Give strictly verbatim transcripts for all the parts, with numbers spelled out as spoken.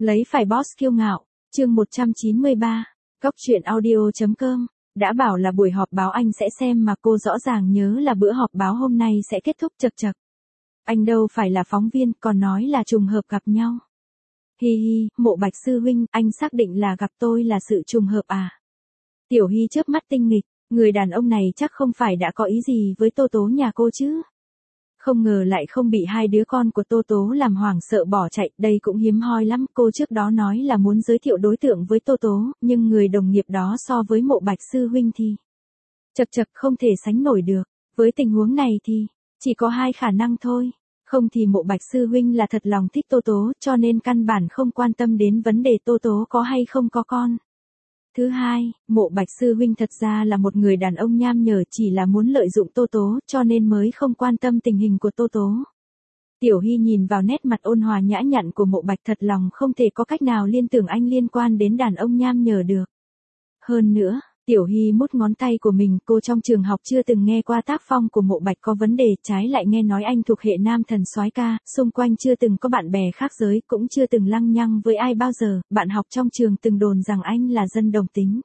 Lấy phải boss kiêu ngạo, chương một trăm chín mươi ba, Góc truyện audio.com, đã bảo là buổi họp báo anh sẽ xem mà cô rõ ràng nhớ là bữa họp báo hôm nay sẽ kết thúc chật chật. Anh đâu phải là phóng viên, còn nói là trùng hợp gặp nhau. Hi hi, Mộ Bạch sư huynh, anh xác định là gặp tôi là sự trùng hợp à? Tiểu Hy chớp mắt tinh nghịch, người đàn ông này chắc không phải đã có ý gì với Tô Tố nhà cô chứ? Không ngờ lại không bị hai đứa con của Tô Tố làm hoảng sợ bỏ chạy, đây cũng hiếm hoi lắm. Cô trước đó nói là muốn giới thiệu đối tượng với Tô Tố, nhưng người đồng nghiệp đó so với Mộ Bạch sư huynh thì chật chật không thể sánh nổi được. Với tình huống này thì chỉ có hai khả năng thôi. Không thì Mộ Bạch sư huynh là thật lòng thích Tô Tố, cho nên căn bản không quan tâm đến vấn đề Tô Tố có hay không có con. Thứ hai, Mộ Bạch sư huynh thật ra là một người đàn ông nham nhở, chỉ là muốn lợi dụng Tô Tố, cho nên mới không quan tâm tình hình của Tô Tố. Tiểu Hy nhìn vào nét mặt ôn hòa nhã nhặn của Mộ Bạch, thật lòng không thể có cách nào liên tưởng anh liên quan đến đàn ông nham nhở được. Hơn nữa, Tiểu Hy mút ngón tay của mình, cô trong trường học chưa từng nghe qua tác phong của Mộ Bạch có vấn đề, trái lại nghe nói anh thuộc hệ nam thần soái ca, xung quanh chưa từng có bạn bè khác giới, cũng chưa từng lăng nhăng với ai bao giờ, bạn học trong trường từng đồn rằng anh là dân đồng tính.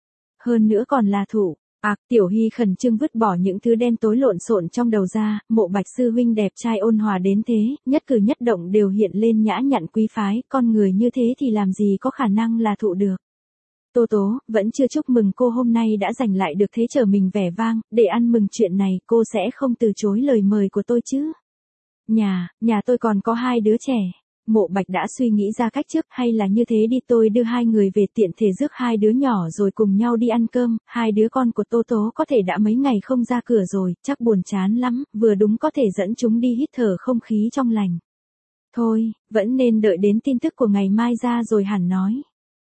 Hơn nữa còn là thủ. À, Tiểu Hy khẩn trương vứt bỏ những thứ đen tối lộn xộn trong đầu ra, Mộ Bạch sư huynh đẹp trai ôn hòa đến thế, nhất cử nhất động đều hiện lên nhã nhặn quý phái, con người như thế thì làm gì có khả năng là thụ được. Tô Tố, vẫn chưa chúc mừng cô hôm nay đã giành lại được thế trở mình vẻ vang, để ăn mừng chuyện này cô sẽ không từ chối lời mời của tôi chứ. Nhà, nhà tôi còn có hai đứa trẻ. Mộ Bạch đã suy nghĩ ra cách trước, hay là như thế đi, tôi đưa hai người về tiện thể rước hai đứa nhỏ rồi cùng nhau đi ăn cơm, hai đứa con của Tô Tố có thể đã mấy ngày không ra cửa rồi, chắc buồn chán lắm, vừa đúng có thể dẫn chúng đi hít thở không khí trong lành. Thôi, vẫn nên đợi đến tin tức của ngày mai ra rồi hẳn nói.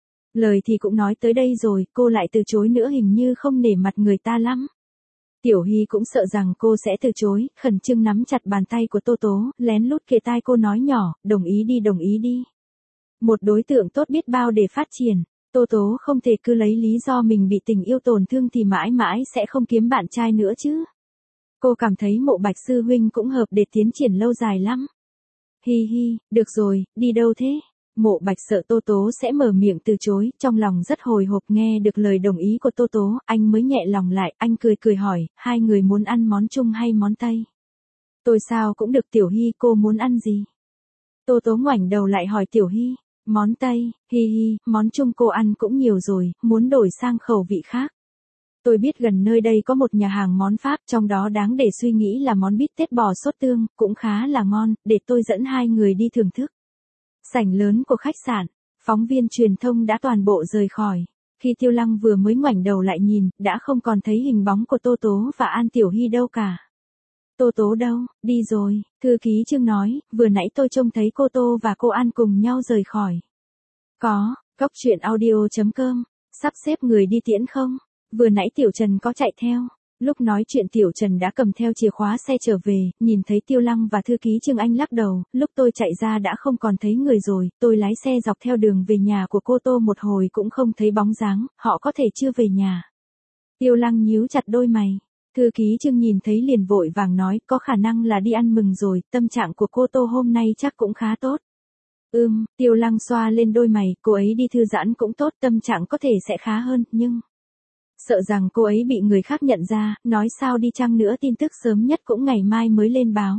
Lời thì cũng nói tới đây rồi, cô lại từ chối nữa, hình như không nể mặt người ta lắm. Tiểu Hy cũng sợ rằng cô sẽ từ chối, khẩn trương nắm chặt bàn tay của Tô Tố, lén lút kề tai cô nói nhỏ, đồng ý đi đồng ý đi. Một đối tượng tốt biết bao để phát triển, Tô Tố không thể cứ lấy lý do mình bị tình yêu tổn thương thì mãi mãi sẽ không kiếm bạn trai nữa chứ. Cô cảm thấy Mộ Bạch sư huynh cũng hợp để tiến triển lâu dài lắm. Hi hi, được rồi, đi đâu thế? Mộ Bạch sợ Tô Tố sẽ mở miệng từ chối, trong lòng rất hồi hộp nghe được lời đồng ý của Tô Tố, anh mới nhẹ lòng lại, anh cười cười hỏi, hai người muốn ăn món Trung hay món Tây? Tôi sao cũng được. Tiểu Hy, cô muốn ăn gì? Tô Tố ngoảnh đầu lại hỏi Tiểu Hy, món Tây, hi hi, món Trung cô ăn cũng nhiều rồi, muốn đổi sang khẩu vị khác. Tôi biết gần nơi đây có một nhà hàng món Pháp, trong đó đáng để suy nghĩ là món bít tết bò sốt tương, cũng khá là ngon, để tôi dẫn hai người đi thưởng thức. Sảnh lớn của khách sạn, phóng viên truyền thông đã toàn bộ rời khỏi. Khi Tiêu Lăng vừa mới ngoảnh đầu lại nhìn, đã không còn thấy hình bóng của Tô Tố và An Tiểu Hy đâu cả. Tô Tố đâu, đi rồi, thư ký Trương nói, vừa nãy tôi trông thấy cô Tô và cô An cùng nhau rời khỏi. Có, Góc truyện audio.com, sắp xếp người đi tiễn không? Vừa nãy Tiểu Trần có chạy theo. Lúc nói chuyện Tiểu Trần đã cầm theo chìa khóa xe trở về, nhìn thấy Tiêu Lăng và thư ký Trương Anh lắc đầu, lúc tôi chạy ra đã không còn thấy người rồi, tôi lái xe dọc theo đường về nhà của cô Tô một hồi cũng không thấy bóng dáng, họ có thể chưa về nhà. Tiêu Lăng nhíu chặt đôi mày, thư ký Trương nhìn thấy liền vội vàng nói, có khả năng là đi ăn mừng rồi, tâm trạng của cô Tô hôm nay chắc cũng khá tốt. Ừm, Tiêu Lăng xoa lên đôi mày, cô ấy đi thư giãn cũng tốt, tâm trạng có thể sẽ khá hơn, nhưng sợ rằng cô ấy bị người khác nhận ra, nói sao đi chăng nữa tin tức sớm nhất cũng ngày mai mới lên báo.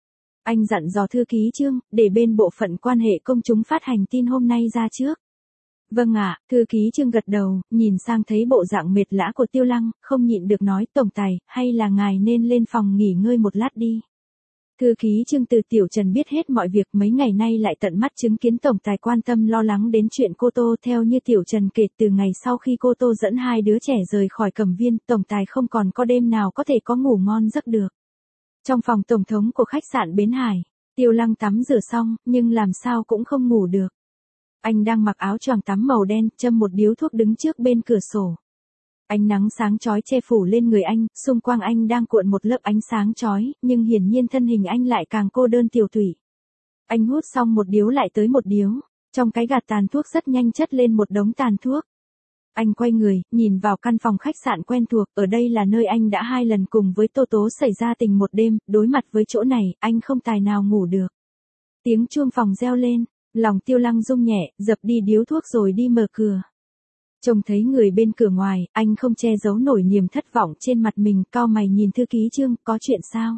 Anh dặn dò thư ký Trương, để bên bộ phận quan hệ công chúng phát hành tin hôm nay ra trước. Vâng ạ, thư ký Trương gật đầu, nhìn sang thấy bộ dạng mệt lã của Tiêu Lăng, không nhịn được nói, tổng tài, hay là ngài nên lên phòng nghỉ ngơi một lát đi. Thư ký Trương từ Tiểu Trần biết hết mọi việc, mấy ngày nay lại tận mắt chứng kiến tổng tài quan tâm lo lắng đến chuyện cô Tô. Theo như Tiểu Trần kể, từ ngày sau khi cô Tô dẫn hai đứa trẻ rời khỏi Cẩm Viên, tổng tài không còn có đêm nào có thể có ngủ ngon giấc được. Trong phòng tổng thống của khách sạn Bến Hải, Tiêu Lăng tắm rửa xong, nhưng làm sao cũng không ngủ được. Anh đang mặc áo choàng tắm màu đen, châm một điếu thuốc đứng trước bên cửa sổ. Ánh nắng sáng chói che phủ lên người anh, xung quanh anh đang cuộn một lớp ánh sáng chói, nhưng hiển nhiên thân hình anh lại càng cô đơn tiều tụy. Anh hút xong một điếu lại tới một điếu, trong cái gạt tàn thuốc rất nhanh chất lên một đống tàn thuốc. Anh quay người, nhìn vào căn phòng khách sạn quen thuộc, ở đây là nơi anh đã hai lần cùng với Tô Tố xảy ra tình một đêm, đối mặt với chỗ này, anh không tài nào ngủ được. Tiếng chuông phòng reo lên, Lòng Tiêu Lăng rung nhẹ, dập đi điếu thuốc rồi đi mở cửa. Trông thấy người bên cửa ngoài, anh không che giấu nổi niềm thất vọng trên mặt mình, cau mày nhìn thư ký Trương, có chuyện sao?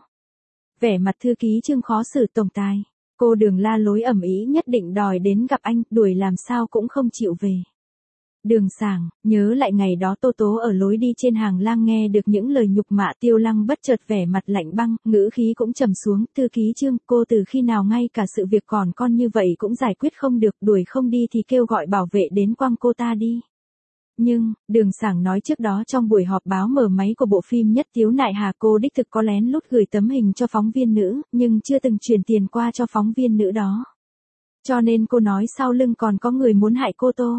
Vẻ mặt thư ký Trương khó xử tổng tài. Cô Đường la lối ầm ĩ nhất định đòi đến gặp anh, đuổi làm sao cũng không chịu về. Đường Sảng, nhớ lại ngày đó Tô Tố ở lối đi trên hàng lang nghe được những lời nhục mạ. Tiêu Lăng bất chợt vẻ mặt lạnh băng, ngữ khí cũng trầm xuống. Thư ký Trương, cô từ khi nào ngay cả sự việc còn con như vậy cũng giải quyết không được, đuổi không đi thì kêu gọi bảo vệ đến quăng cô ta đi. Nhưng, Đường Sảng nói trước đó trong buổi họp báo mở máy của bộ phim Nhất Tiếu Nại Hà, cô đích thực có lén lút gửi tấm hình cho phóng viên nữ, nhưng chưa từng chuyển tiền qua cho phóng viên nữ đó. Cho nên cô nói sau lưng còn có người muốn hại cô Tô.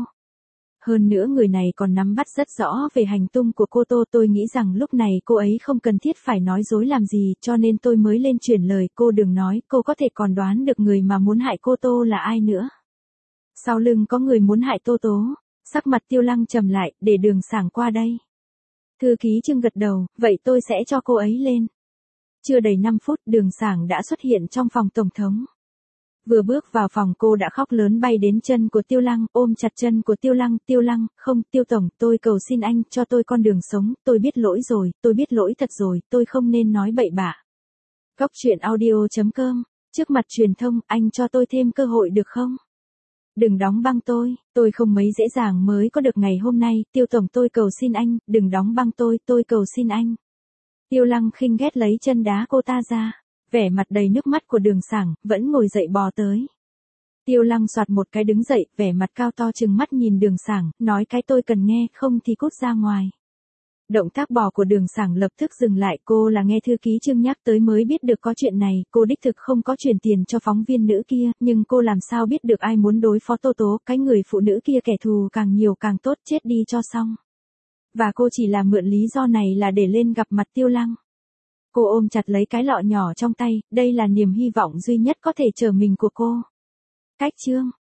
Hơn nữa người này còn nắm bắt rất rõ về hành tung của cô Tô. Tôi nghĩ rằng lúc này cô ấy không cần thiết phải nói dối làm gì, cho nên tôi mới lên chuyển lời. Cô đừng nói, cô có thể còn đoán được người mà muốn hại cô Tô là ai nữa. Sau lưng có người muốn hại Tô Tố. Sắc mặt Tiêu Lăng trầm lại, để Đường Sảng qua đây. Thư ký Trương gật đầu, vậy tôi sẽ cho cô ấy lên. Chưa đầy năm phút, Đường Sảng đã xuất hiện trong phòng tổng thống. Vừa bước vào phòng cô đã khóc lớn bay đến chân của Tiêu Lăng, ôm chặt chân của Tiêu Lăng. Tiêu Lăng, không, Tiêu Tổng, tôi cầu xin anh, cho tôi con đường sống, tôi biết lỗi rồi, tôi biết lỗi thật rồi, tôi không nên nói bậy bạ. Góc truyện audio chấm com, trước mặt truyền thông, anh cho tôi thêm cơ hội được không? Đừng đóng băng tôi, tôi không mấy dễ dàng mới có được ngày hôm nay, Tiêu Tổng tôi cầu xin anh, đừng đóng băng tôi, tôi cầu xin anh. Tiêu Lăng khinh ghét lấy chân đá cô ta ra, vẻ mặt đầy nước mắt của Đường Sảng, vẫn ngồi dậy bò tới. Tiêu Lăng soạt một cái đứng dậy, vẻ mặt cao to trừng mắt nhìn Đường Sảng, nói cái tôi cần nghe, không thì cút ra ngoài. Động tác bò của Đường Sảng lập tức dừng lại, cô là nghe thư ký Trương nhắc tới mới biết được có chuyện này, cô đích thực không có chuyển tiền cho phóng viên nữ kia, nhưng cô làm sao biết được ai muốn đối phó Tô Tố, cái người phụ nữ kia kẻ thù càng nhiều càng tốt, chết đi cho xong. Và cô chỉ là mượn lý do này là để lên gặp mặt Tiêu Lăng. Cô ôm chặt lấy cái lọ nhỏ trong tay, đây là niềm hy vọng duy nhất có thể chờ mình của cô. Cách Trương.